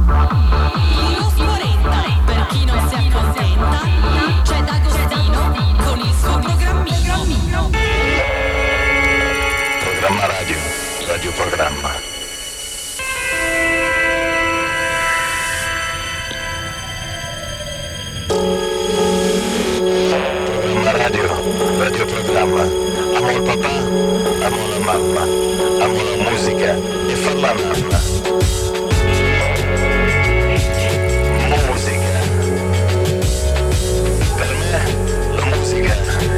Plus 40, per chi non si accontenta, c'è D'Agostino con il suo programmino. Programma radio, radioprogramma. Programma radio, radioprogramma. Amo il papà, amo la mamma, amo la musica e farla mamma. Musica. Per me la musica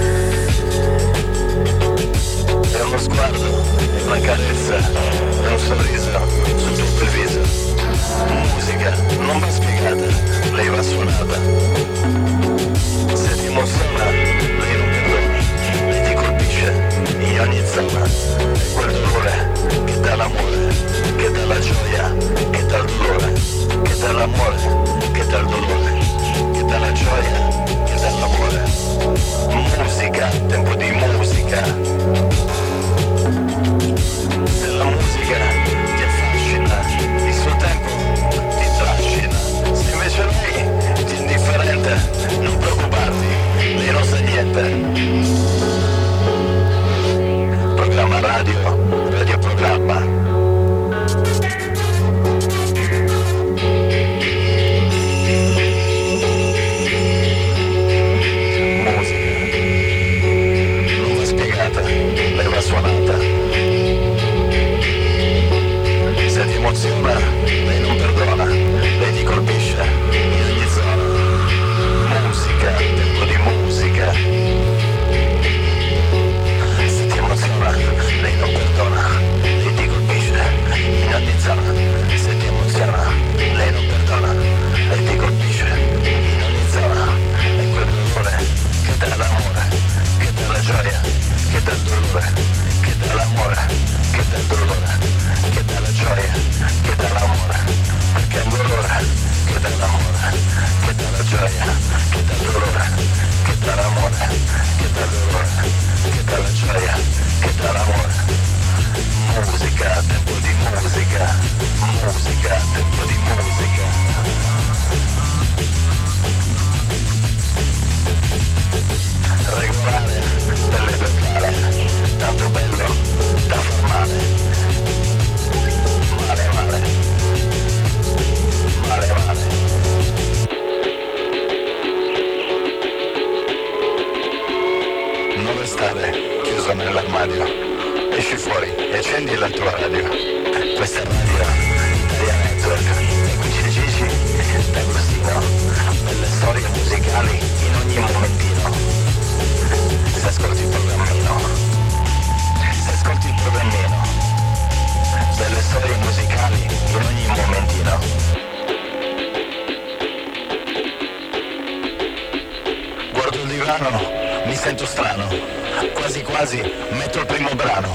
è uno sguardo, è una carezza, è un sorriso su tutto il viso. Musica non va spiegata, lei va suonata. Se ti emoziona, lei non perdona, lei ti colpisce in ogni zona. È quel dolore che dà l'amore, che dà la gioia, che dà il dolore, che dà l'amore, che dà il dolore, che dà la gioia, che dà l'amore. Musica, tempo di musica. Se la musica ti affascina, il suo tempo ti trascina. Se invece lei ti è indifferente, non preoccuparti, lei non sa niente. Programma radio, radioprogramma. Suonata. Se ti emoziona, lei non perdona, lei ti colpisce in ogni zona. Musica, tempo di musica. Se ti emoziona, lei non perdona, lei ti colpisce in ogni zona. Se ti emoziona, lei non perdona, lei ti colpisce in ogni zona. È quel dolore che dà l'amore, che dà la gioia, che dà il dolore, che dà l'amore, che dà il dolore, che dà la gioia, che dà l'amore, perché è il dolore che dà l'amore, che dà la gioia, che dà il dolore, che dà l'amore, che dà il dolore, che dà la gioia, che dà l'amore. Musica, tempo di musica, musica, tempo di musica. Regolare, belle locale, tanto bello da far male. Male, male, male, male. Non restare chiuso nell'armadio, esci fuori e accendi la tua radio. Questa è Radio Italia Network e qui c'è Gigi D'Agostino, belle storie musicali in ogni momentino. Se ascolti il programmino, se ascolti il programmino, delle storie musicali in ogni momentino. Guardo il divano, mi sento strano, quasi quasi metto il primo brano.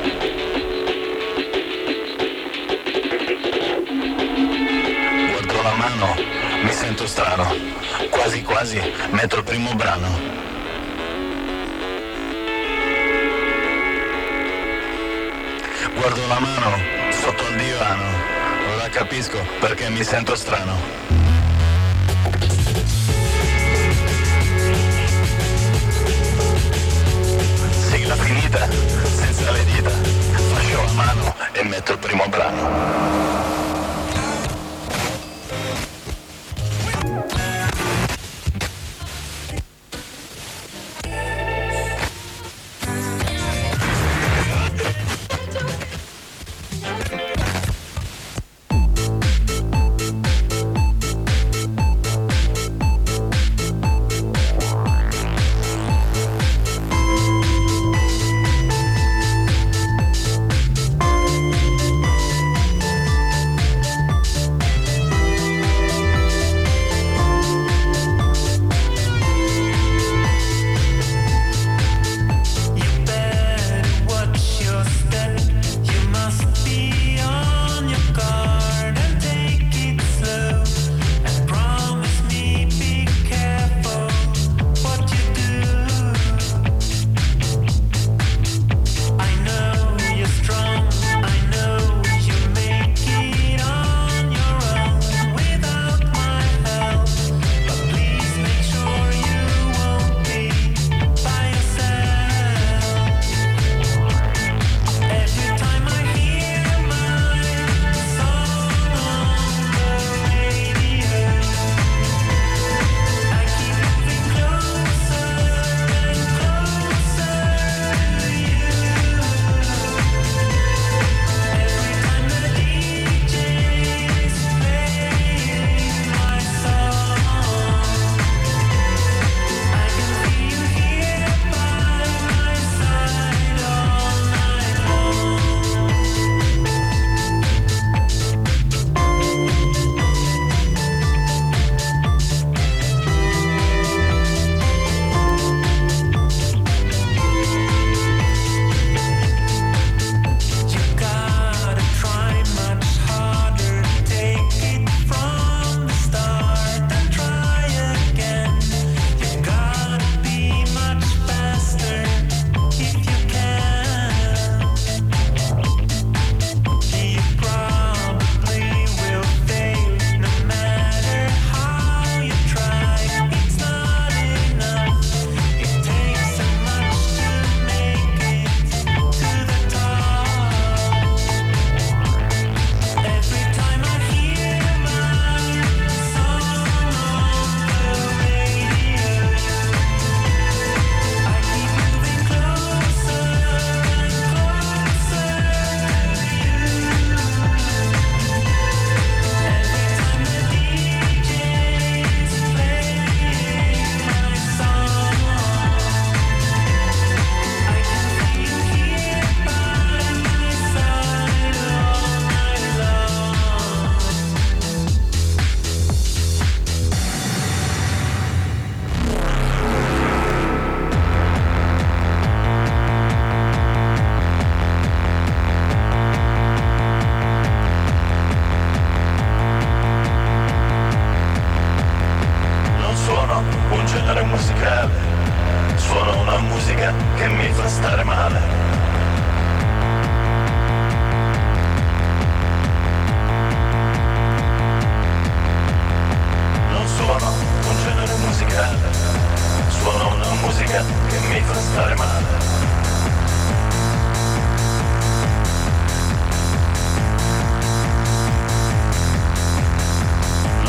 Guardo la mano, mi sento strano, quasi quasi metto il primo brano. Guardo la mano sotto il divano, ora capisco perché mi sento strano. Sigla finita, senza le dita, fascio la mano e metto il primo brano.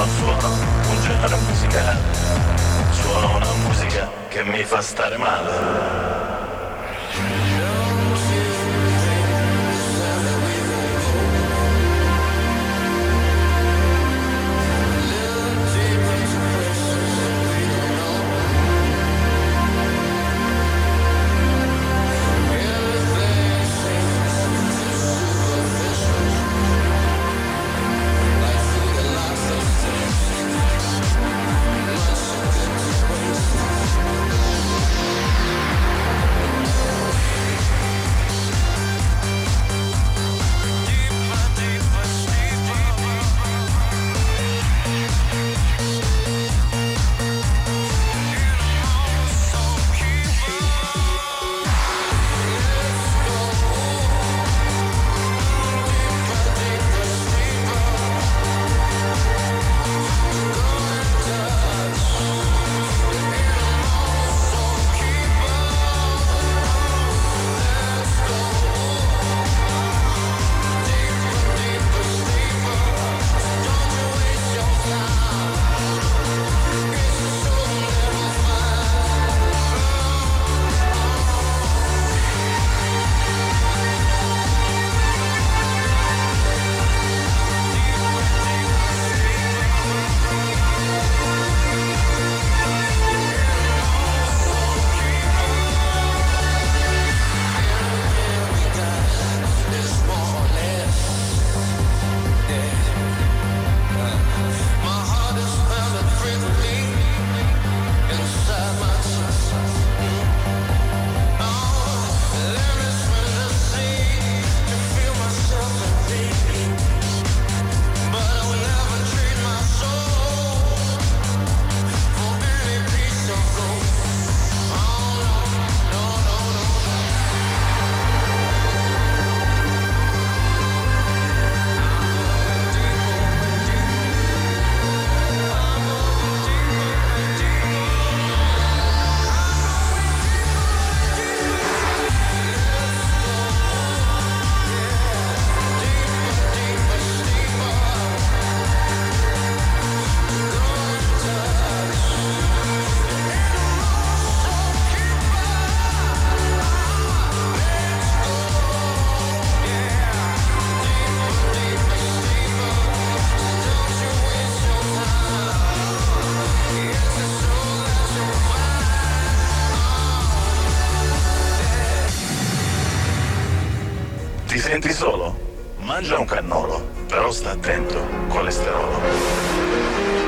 non suono un genere musicale, suono una musica che mi fa stare male. Ti senti solo? Mangia un cannolo, però sta attento, colesterolo.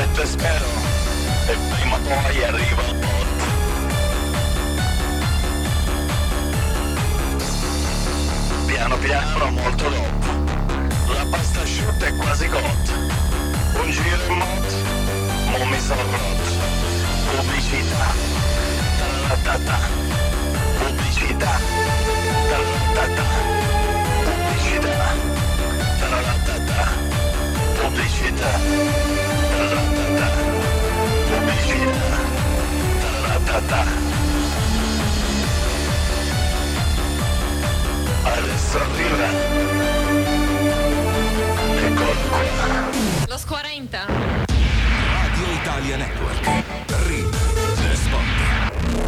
aspetto e spero, e prima o poi arriva il bot. Piano piano, molto dopo, la pasta asciutta è quasi cotta. Un giro in moto, mo mi sono rotto. Pubblicità, ta-ra-ta-ta. Pubblicità, ta-ra-ta-ta. Pubblicità, ta-ra-ta-ta. Pubblicità, ta-ra-ta-ta. Pubblicità, ta-ra-ta-ta. Adesso arriva. Eccolo qua. Lo Squarenta. Radio Italia Network. Ring the Spot.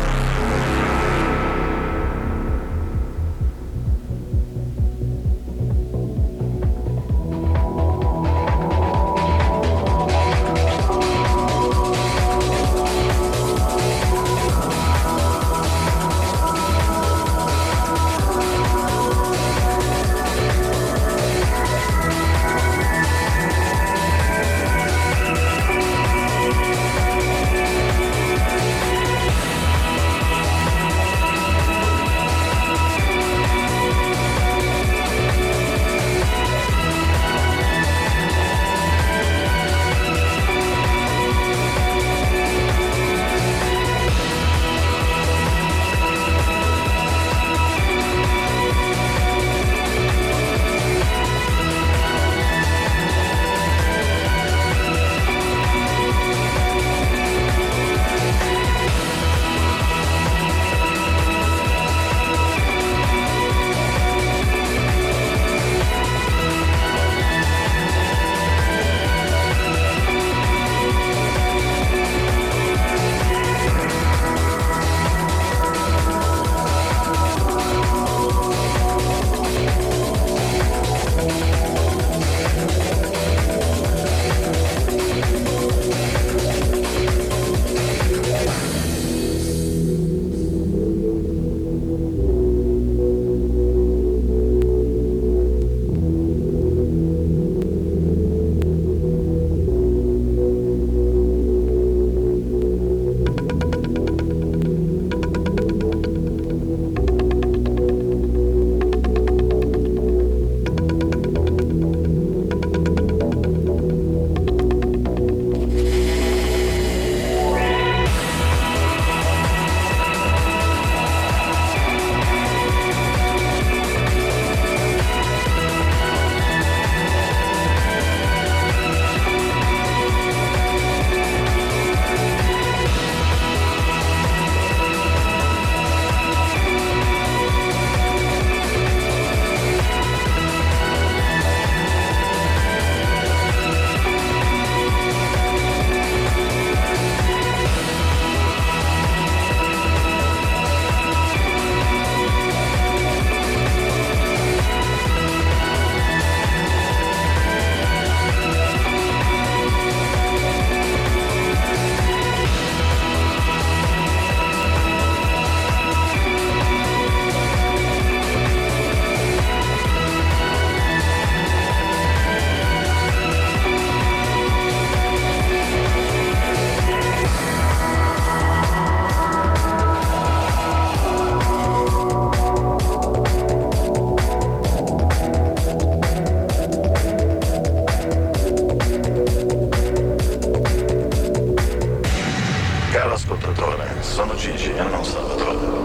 Sono Gigi e non Salvatore.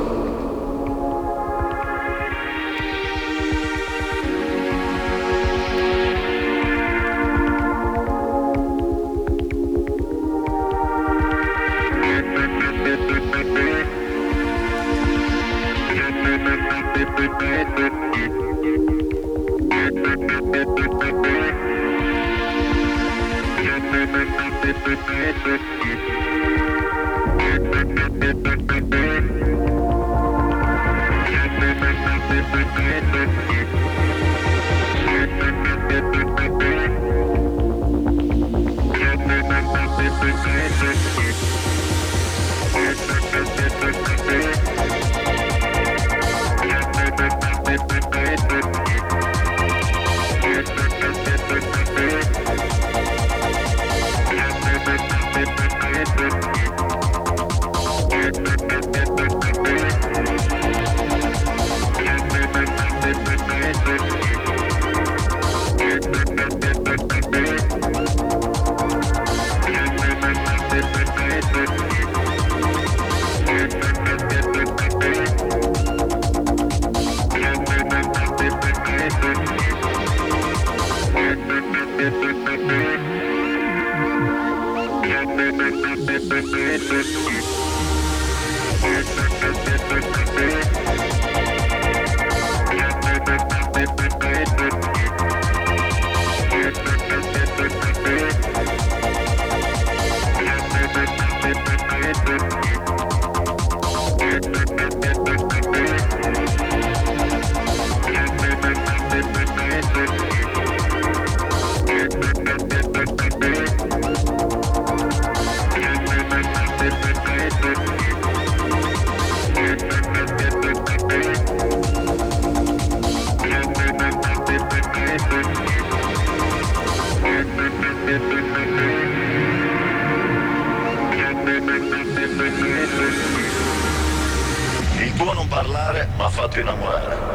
Il tuo non parlare m'ha fatto innamorare.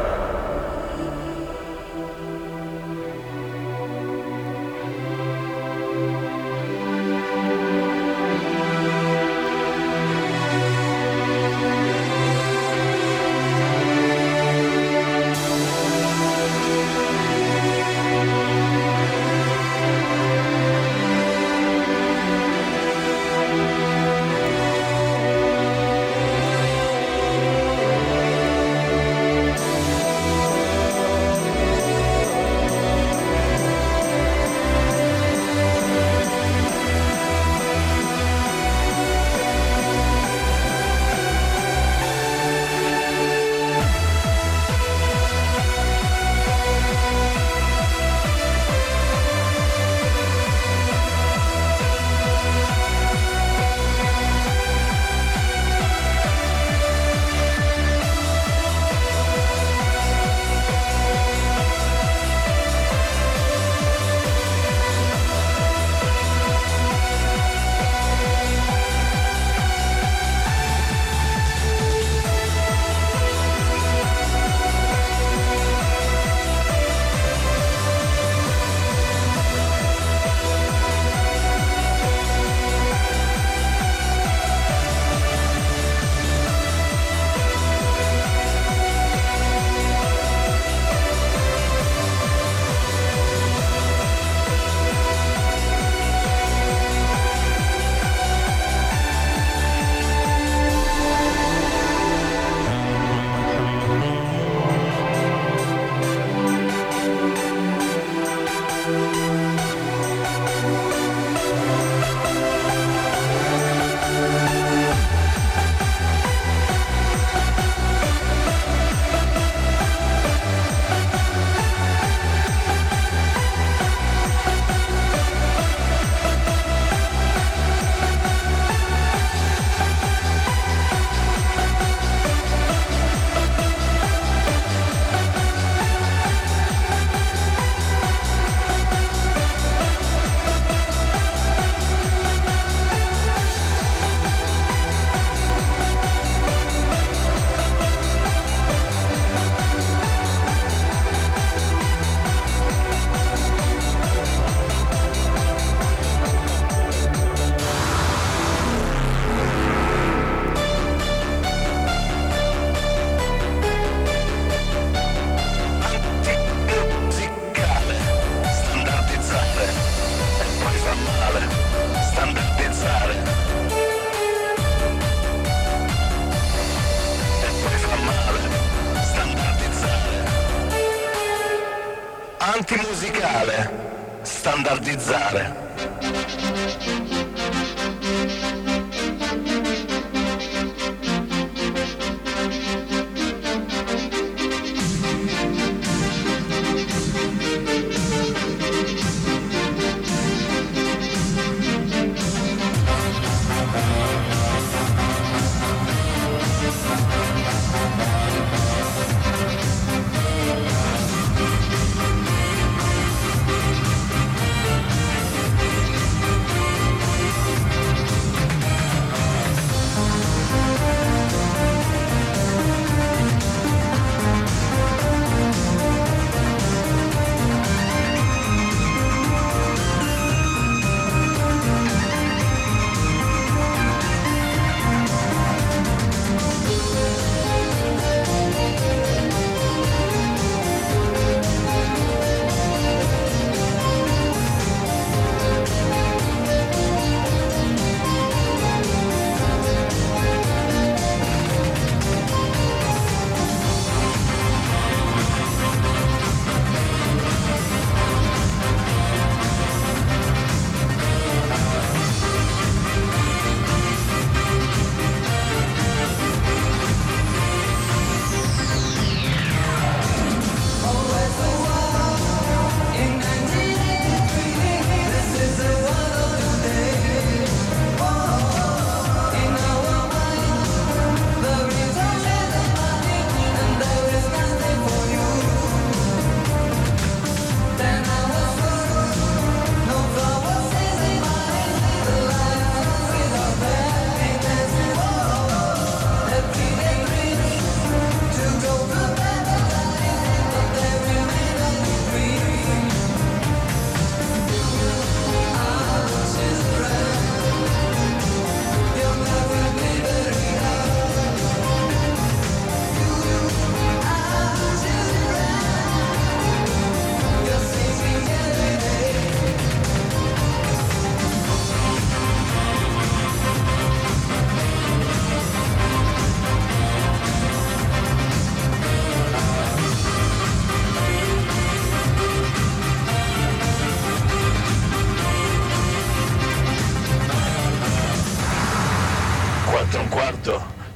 Antimusicale, standardizzare.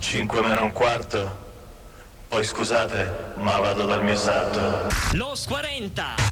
5 meno un quarto. Poi scusate, ma vado dal mio sarto. Los 40.